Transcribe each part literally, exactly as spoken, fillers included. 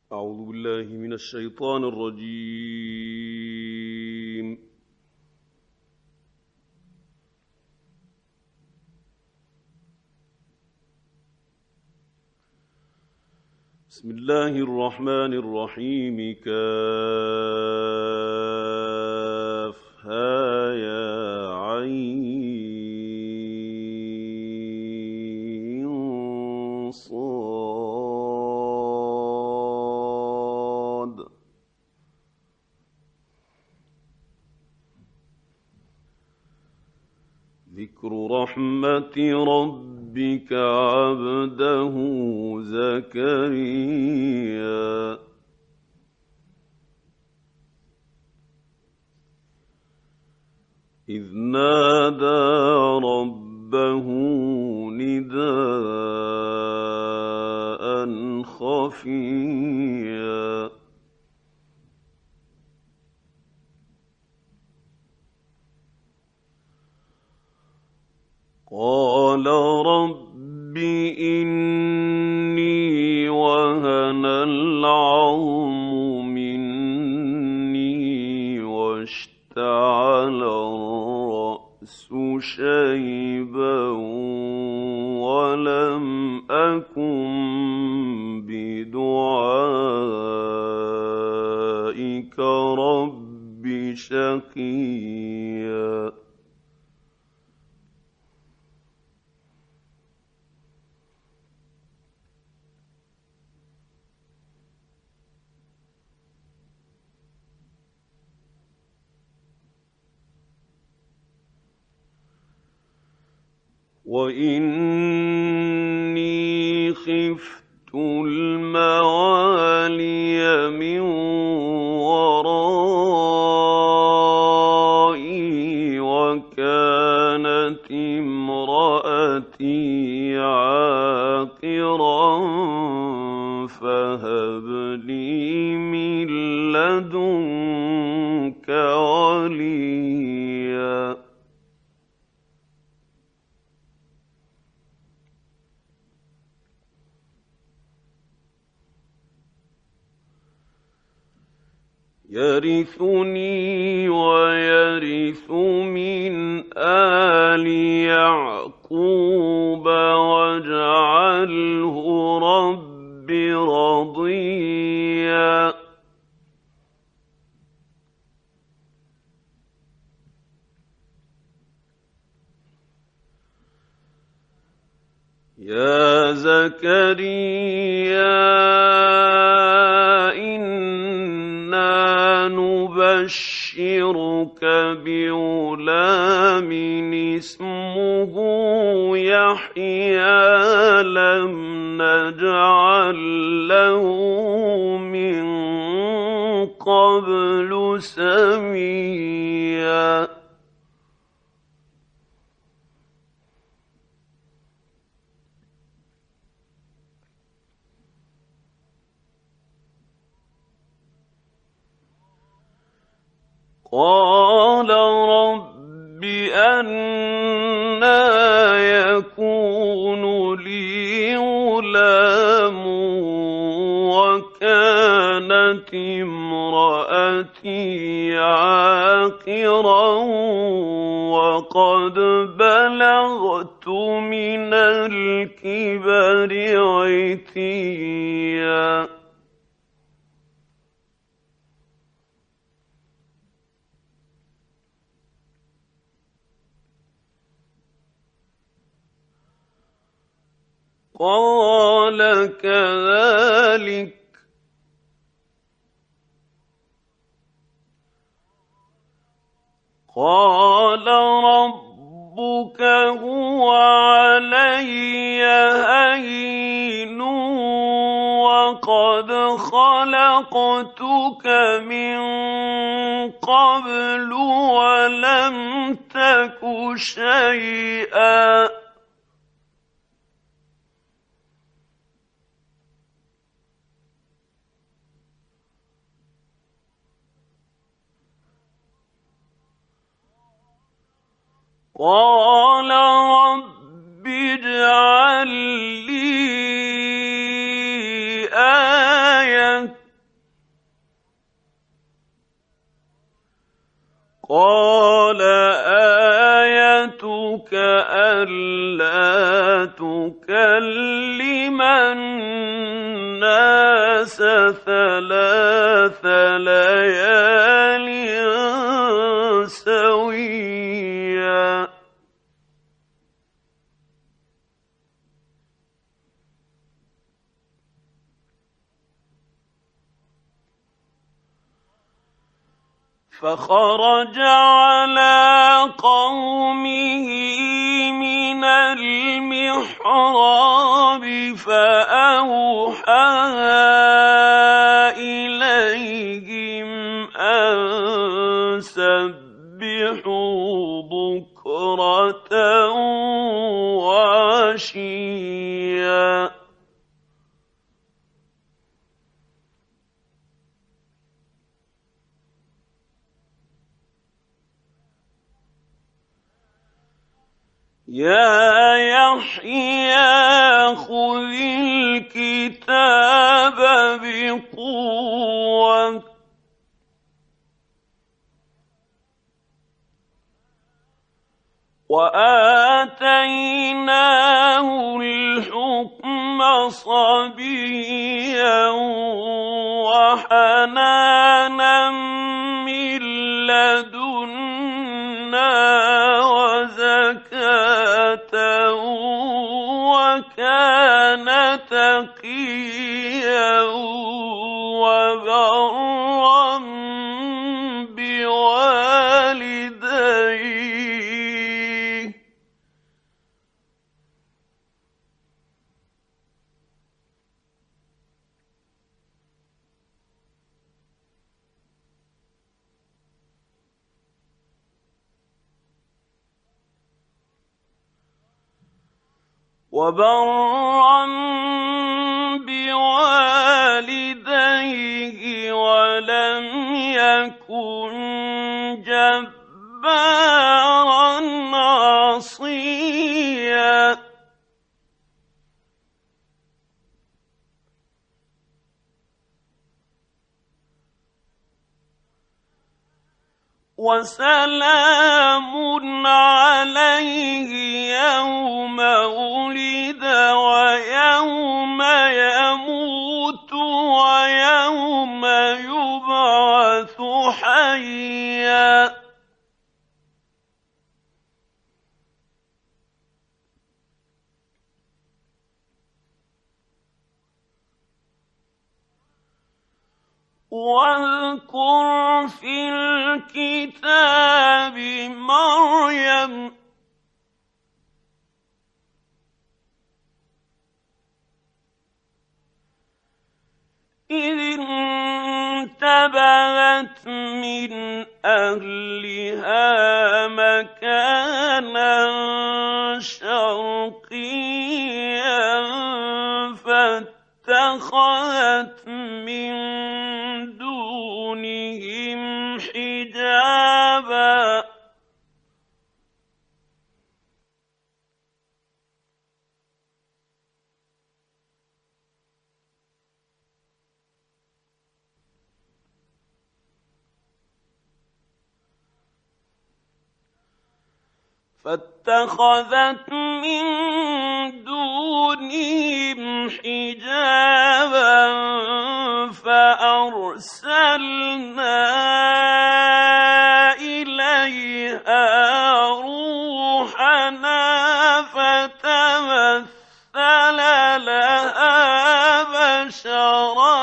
أعوذ بالله من الشيطان الرجيم. بسم الله الرحمن الرحيم. كافها يا عين صاد. ذكر رحمة ربك عبده زكريا إذ نادى ربه نداء خفيا قال رب إني وهن العظم مني واشتعل الرأس شيبا ولم أكن بدعائك رب شقيا وإني خفت الموالي من ورائي وكانت امرأتي عاقرا فهب لي من لدنك وليا يرثني ويرث من آل يعقوب واجعله رب رضيا يا زكريا إنا نبشرك بغلام اسمه يحيى لم نجعل له من قبل سميا قال رب أنى يكون لي غلام وكانت امرأتي عاقرا وقد بلغت من الكبر عتيا قال كذلك قال ربك هو علي هين وقد خلقتك من قبل ولم تك شيئا قال رب اجعل لي آية قَالَ آيَتُكَ أَلَّا تُكَلِّمَ النَّاسَ ثَلَاثَ لَيَالٍ سَوِيًّا. فَخَرَجَ عَلَىٰ قَوْمِهِ مِنَ الْمِحْرَابِ فَأَوْحَىٰ إِلَيْهِمْ أَن سَبِّحُوا بُكْرَةً وَعَشِيًّا. يَا يَحْيَىٰ خُذِ الْكِتَابَ بِقُوَّةٍ وَآتَيْنَاهُ الْحُكْمَ صَبِيًّا وَحَنَانًا مِّن لَّدُنَّا وَزَكَاةً وَكَانَ تَقِيًّا وَبَرًّا بِوَالِدَيْهِ. وَبَرًّا بِوَالِدَيْهِ وَلَمْ يَكُن جَبَّارًا عَصِيًّا. وَسَلَامٌ عَلَيْهِ يَوْمَ وُلِدَ وَيَوْمَ يَمُوتُ وَيَوْمَ يُبْعَثُ حَيًّا. وَاذْكُرْ فِي الْكِتَابِ مَرْيَمَ إِذِ انتَبَذَتْ مِنْ أَهْلِهَا مَكَانًا شَرْقِيًّا فَاتَّخَذَتْ مِن دُونِهِمْ حِجَابًا فَاتَّخَذَتْ مِن دُونِهِمْ حِجَابًا فَأَرْسَلْنَا إِلَيْهَا رُوحَنَا فَتَمَثَّلَ لَهَا بَشَرًا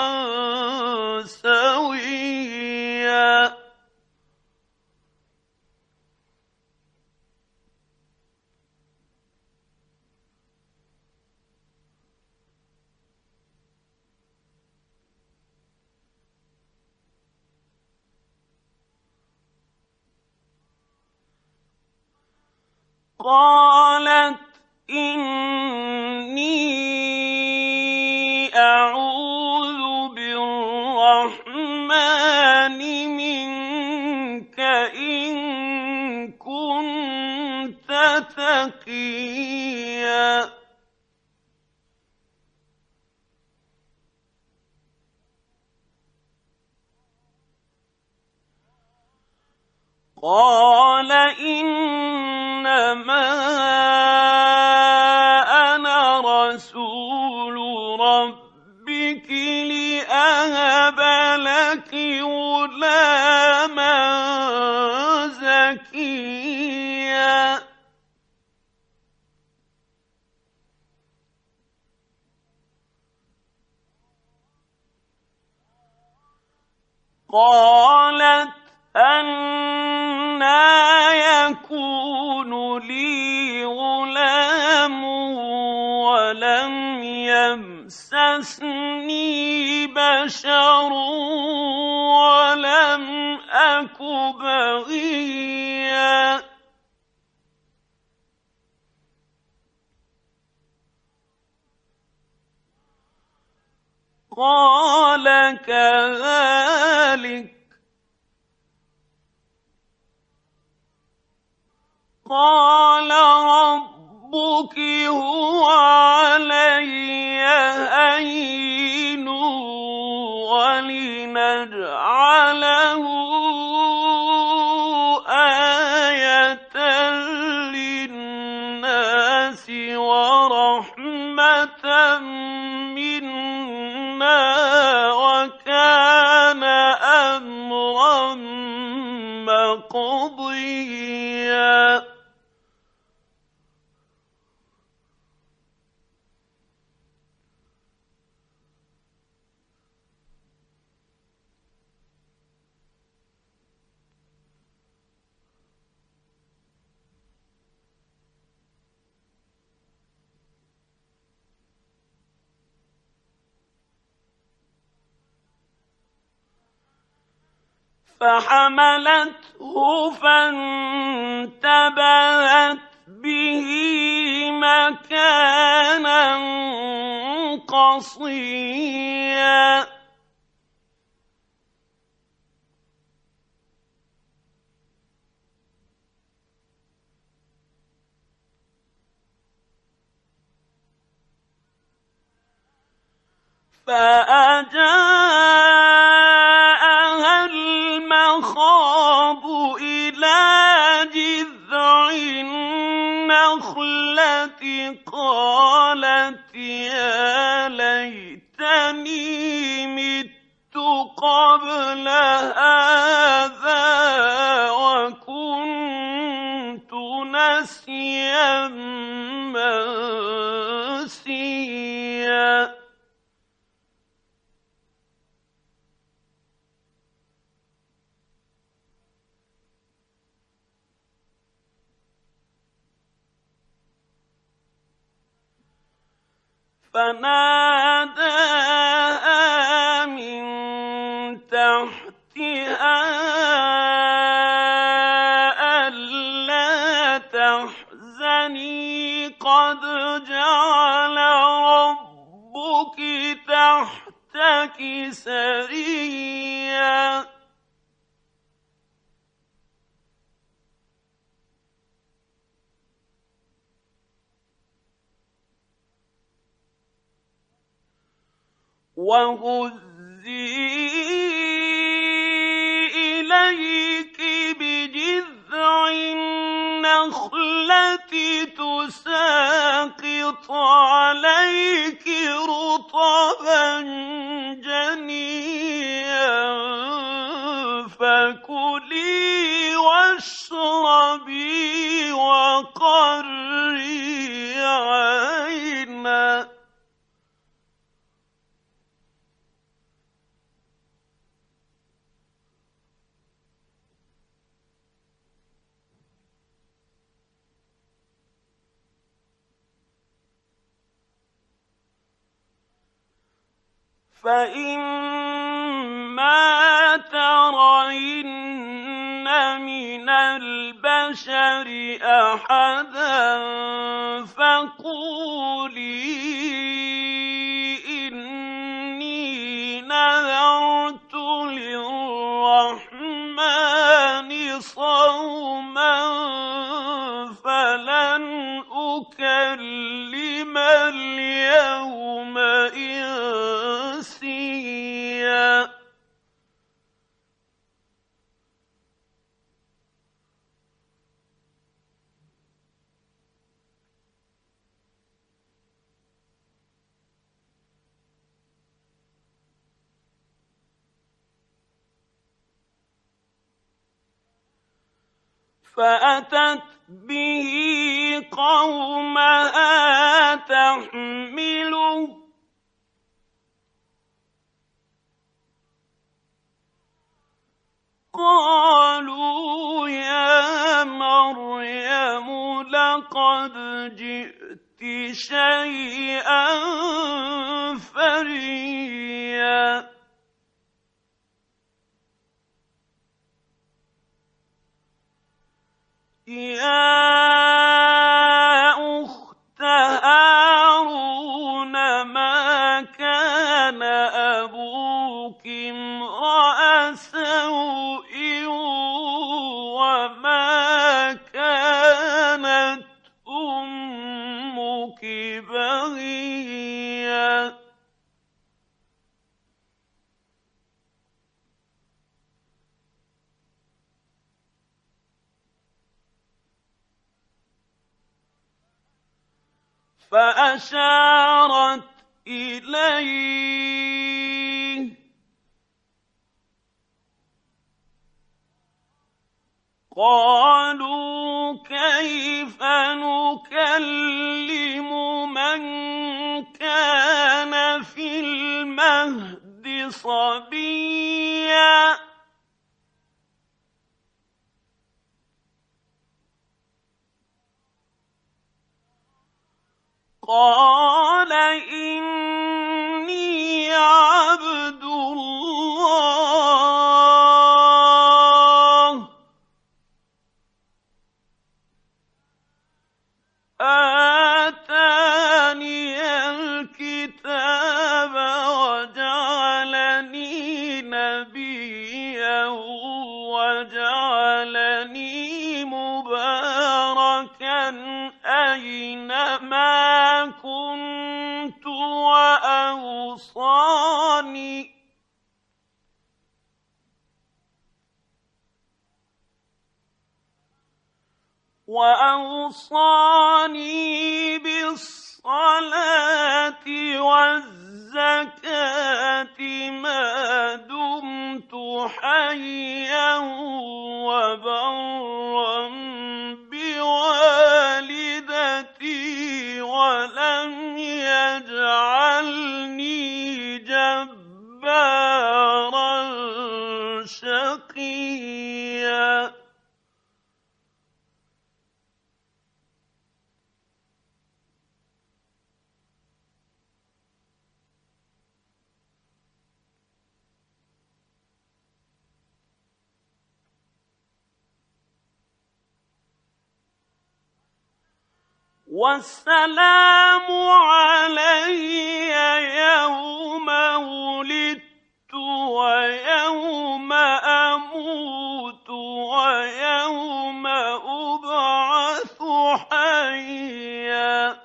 سَوِيًّا. قَالَتْ إِنِّي أَعُوذُ بِالرَّحْمَٰنِ مِنكَ إِن كُنتَ تَقِيًّا. قال إنما أنا رسول ربك لأهب لك غلاما زكيا قالت أنى يكون لي غلام ولم يمسسني بشر ولم أك بغيا قال كذلك قال ربك هو علي هين ولنجعله آية للناس ورحمة منا وكان أمرا مقضيا فحملته فانتبذت به مكانا قصيا فأجاءها المخاض إلى جذع النخلة قالت يا ليتني مت قبل هذا وكنت نسيا منسيا فناداها من تحتها ألا تحزني قد جعل ربك تحتك سريا وهزي إليك بجذع النخلة تساقط عليك رطبا جنيا فكلي واشربي وقري عينا فإما ترين من البشر أحدا فقولي إني نذرت للرحمن صوما فلن أكلم اليوم إنسيا فأتت به قومها تحمله قالوا يا مريم لقد جئت شيئا فريا يا أخت هارون ما كان أبوك امرأ سوء وما كانت أمك بغيا فأشارت إليه قالوا كيف نكلم من كان في المهد صبيا قال إني عبد الله آتاني الكتاب وجعلني نبيا وجعلني مباركا أينما كنت وأوصاني وأوصاني بالصلاة والزكاة ما دمت حيا وبرا بوالدتي ولم يجعلني جبارا شقيا والسلام علي يوم ولدت ويوم أموت ويوم أبعث حيا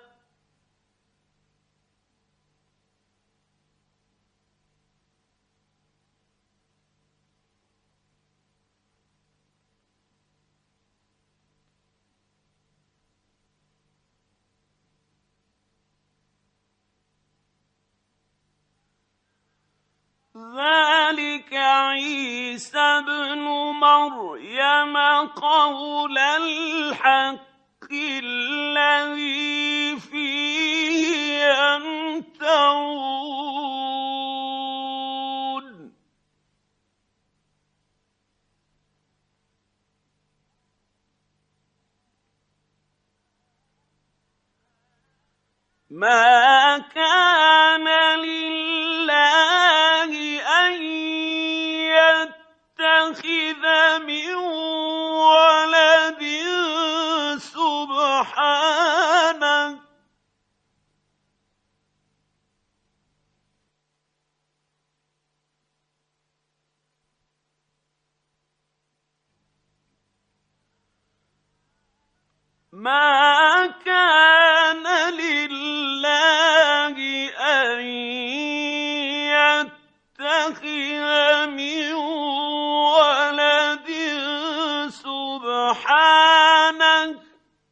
ذلك عيسى ابن مريم قول الحق الذي فيه يمترون ما كان لله أن يتخذ من ولد سبحانه ما كان لله أن يتخذ من ولد سبحانه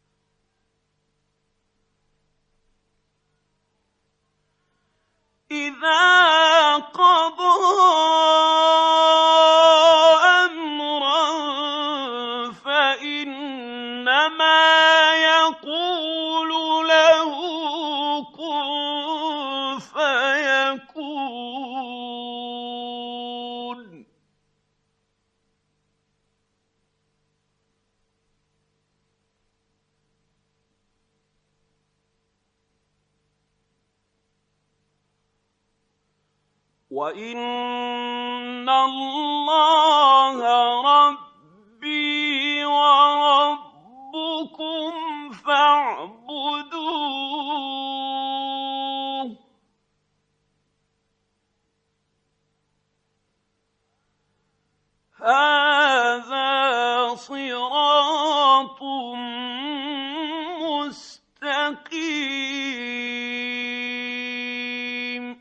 إذا قضى أمرا فإن وَإِنَّ اللَّهَ رَبِّي وَرَبُّكُمْ فَاعْبُدُوهُ هَٰذَا صِرَاطٌ مُّسْتَقِيمٌ.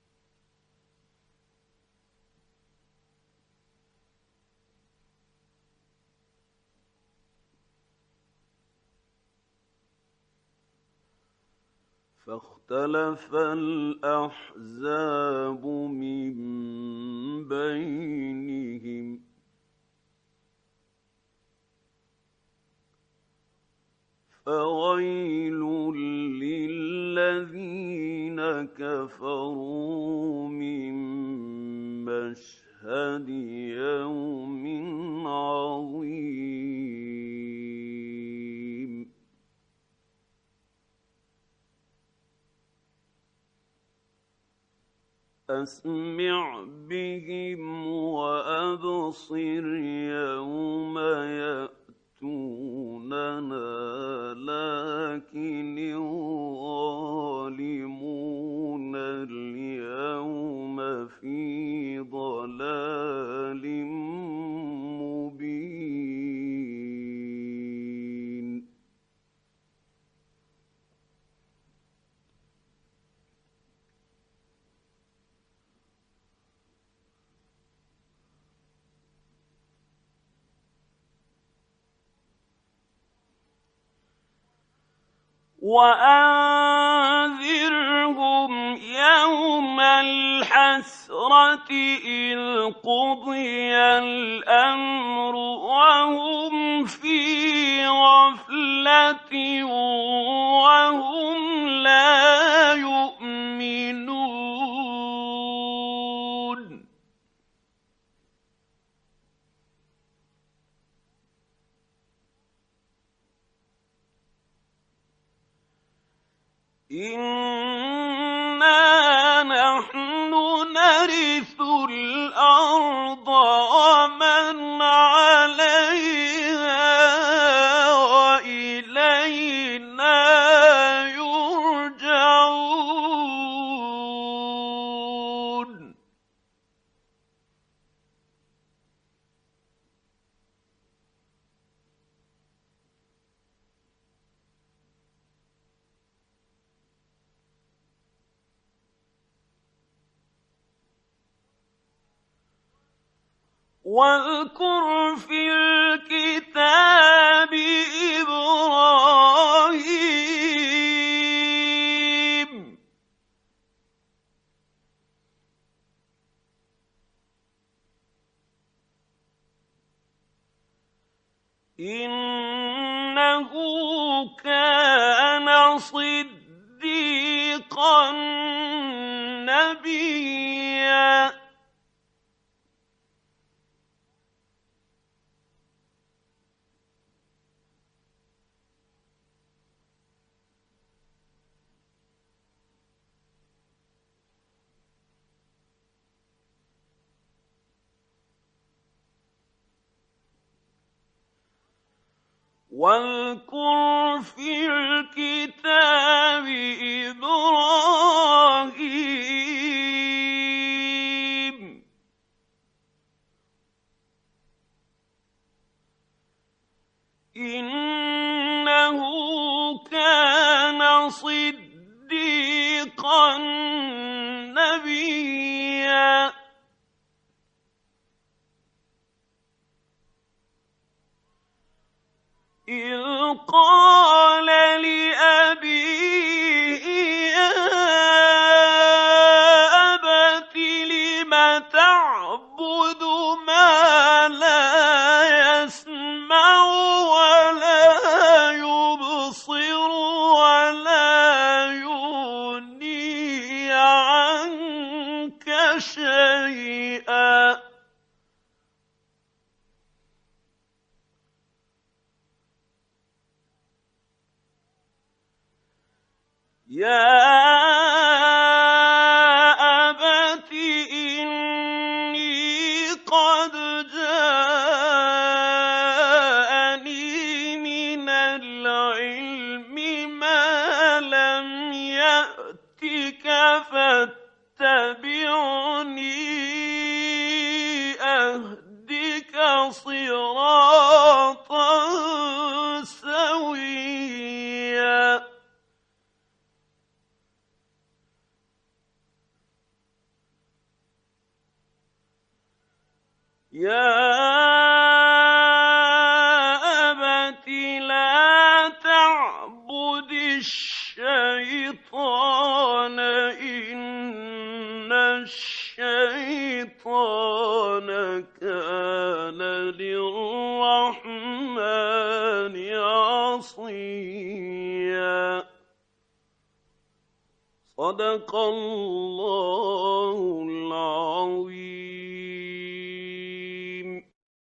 فاختلف الأحزاب من بينهم فويل للذين كفروا من مشهد يوم عظيم. أسمع بهم وأبصر يوم يأتوننا لكن الظالمون اليوم في ضلال مبين. وَأَنذِرْهُمْ يَوْمَ الْحَسْرَةِ إِذْ قُضِيَ الْأَمْرُ وَهُمْ فِي غَفْلَةٍ وَهُمْ لَا يُؤْمِنُونَ. إِنَّا نَحْنُ نَرِثُ الْأَرْضَ وَمَنْ عَلَيْهَا وَإِلَيْنَا يُرْجَعُونَ. وَاذْكُرْ فِي الْكِتَابِ إِبْرَاهِيمَ إِنَّهُ كَانَ صِدِّيقًا نَّبِيًّا. وَاذْكُرْ فِي الْكِتَابِ إِبْرَاهِيمَ إِنَّهُ كَانَ صِدِّيقًا نَّبِيًّا. إِذْ قَالَ لِأَبِيهِ يَا أَبَتِ لِمَ تَعْبُدُ مَا لَا يَسْمَعُ وَلَا يُبْصِرُ وَلَا يُغْنِي عَنكَ شَيْئًا. يَا أَبَتِ قد جاءني من العلم ما لم يأتك فاتبعني أهدك صراطا سويا يا أبت لا تعبد الشيطان إن الشيطان كان للرحمن عصيا صدق الله العظيم.